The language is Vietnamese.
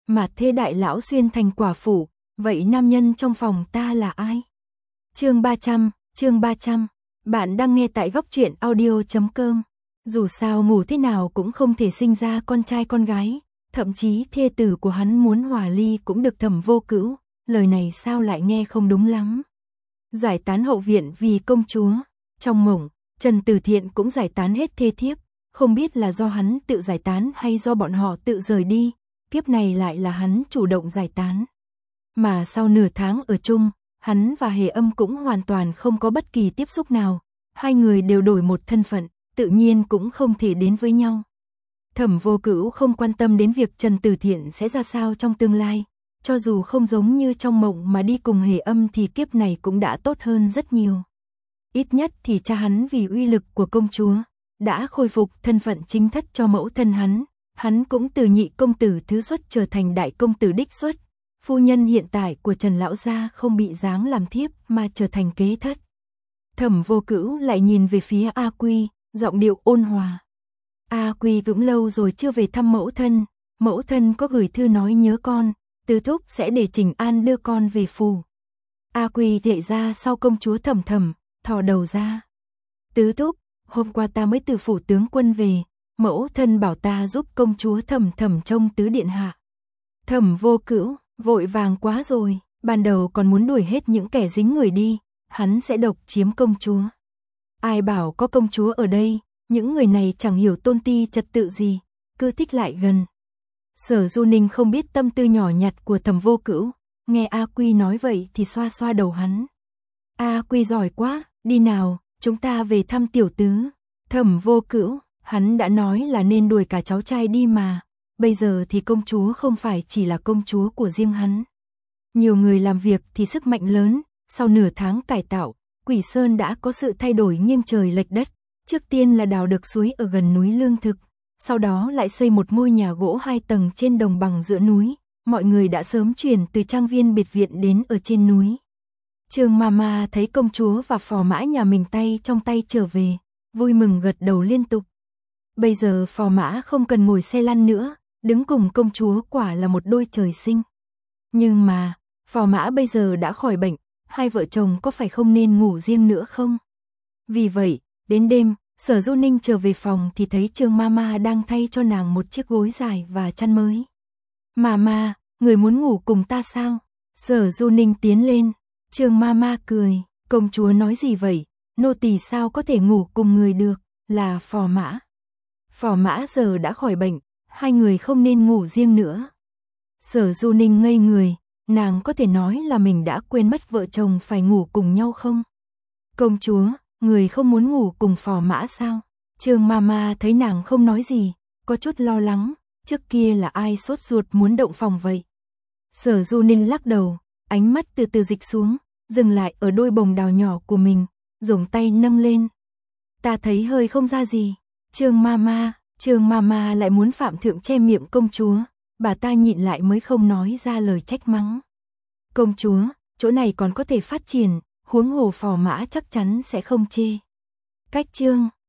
mà thê đại lão xuyên thành quả phụ, vậy nam nhân trong phòng ta là ai? Chương 300, bạn đang nghe tại góc truyện audio.com. Dù sao ngủ thế nào cũng không thể sinh ra con trai con gái, thậm chí thê tử của hắn muốn hòa ly cũng được Thẩm Vô Cữu, lời này sao lại nghe không đúng lắm. Giải tán hậu viện vì công chúa, trong mộng, Trần Tử Thiện cũng giải tán hết thê thiếp, không biết là do hắn tự giải tán hay do bọn họ tự rời đi, kiếp này lại là hắn chủ động giải tán. Mà sau nửa tháng ở chung, hắn và Hề Âm cũng hoàn toàn không có bất kỳ tiếp xúc nào, hai người đều đổi một thân phận, tự nhiên cũng không thể đến với nhau. Thẩm Vô Cữu không quan tâm đến việc Trần Tử Thiện sẽ ra sao trong tương lai, cho dù không giống như trong mộng mà đi cùng Hề Âm thì kiếp này cũng đã tốt hơn rất nhiều. Ít nhất thì cha hắn vì uy lực của công chúa, đã khôi phục thân phận chính thất cho mẫu thân hắn cũng từ nhị công tử thứ xuất trở thành đại công tử đích xuất. Phu nhân hiện tại của Trần lão gia không bị giáng làm thiếp mà trở thành kế thất. Thẩm Vô Cữu lại nhìn về phía A Quy, giọng điệu ôn hòa. A Quy cũng lâu rồi chưa về thăm mẫu thân có gửi thư nói nhớ con, tứ thúc sẽ để Trình An đưa con về phủ. A Quy chạy ra sau công chúa Thẩm Thẩm, thò đầu ra. Tứ thúc, hôm qua ta mới từ phủ tướng quân về, mẫu thân bảo ta giúp công chúa Thẩm Thẩm trông tứ điện hạ. Thẩm Vô Cữu, vội vàng quá rồi, ban đầu còn muốn đuổi hết những kẻ dính người đi, hắn sẽ độc chiếm công chúa. Ai bảo có công chúa ở đây, những người này chẳng hiểu tôn ti trật tự gì, cứ thích lại gần. Sở Du Ninh không biết tâm tư nhỏ nhặt của Thẩm Vô Cữu, nghe A Quy nói vậy thì xoa xoa đầu hắn. A Quy giỏi quá, đi nào, chúng ta về thăm tiểu tứ. Thẩm Vô Cữu, hắn đã nói là nên đuổi cả cháu trai đi mà, bây giờ thì công chúa không phải chỉ là công chúa của riêng hắn. Nhiều người làm việc thì sức mạnh lớn, sau nửa tháng cải tạo, Quỷ Sơn đã có sự thay đổi nghiêng trời lệch đất. Trước tiên là đào được suối ở gần núi lương thực, sau đó lại xây một ngôi nhà gỗ 2 tầng trên đồng bằng giữa núi. Mọi người đã sớm chuyển từ trang viên biệt viện đến ở trên núi. Trương Mama thấy công chúa và phò mã nhà mình tay trong tay trở về, vui mừng gật đầu liên tục. Bây giờ phò mã không cần ngồi xe lăn nữa, đứng cùng công chúa quả là một đôi trời sinh. Nhưng mà, phò mã bây giờ đã khỏi bệnh, hai vợ chồng có phải không nên ngủ riêng nữa không? Vì vậy, đến đêm, Sở Du Ninh trở về phòng thì thấy Trương Mama đang thay cho nàng một chiếc gối dài và chăn mới. Mama, người muốn ngủ cùng ta sao? Sở Du Ninh tiến lên, Trương Mama cười, công chúa nói gì vậy? Nô tỳ sao có thể ngủ cùng người được, là phò mã. Phò mã giờ đã khỏi bệnh, hai người không nên ngủ riêng nữa. Sở Du Ninh ngây người, nàng có thể nói là mình đã quên mất vợ chồng phải ngủ cùng nhau không? Công chúa, người không muốn ngủ cùng phò mã sao? Trương Mama thấy nàng không nói gì, có chút lo lắng, trước kia là ai sốt ruột muốn động phòng vậy? Sở Du Ninh lắc đầu, ánh mắt từ từ dịch xuống, dừng lại ở đôi bồng đào nhỏ của mình, dùng tay nâng lên. Ta thấy hơi không ra gì. Trương Mama lại muốn phạm thượng che miệng công chúa, bà ta nhịn lại mới không nói ra lời trách mắng. Công chúa, chỗ này còn có thể phát triển, huống hồ phò mã chắc chắn sẽ không chê. Cách chương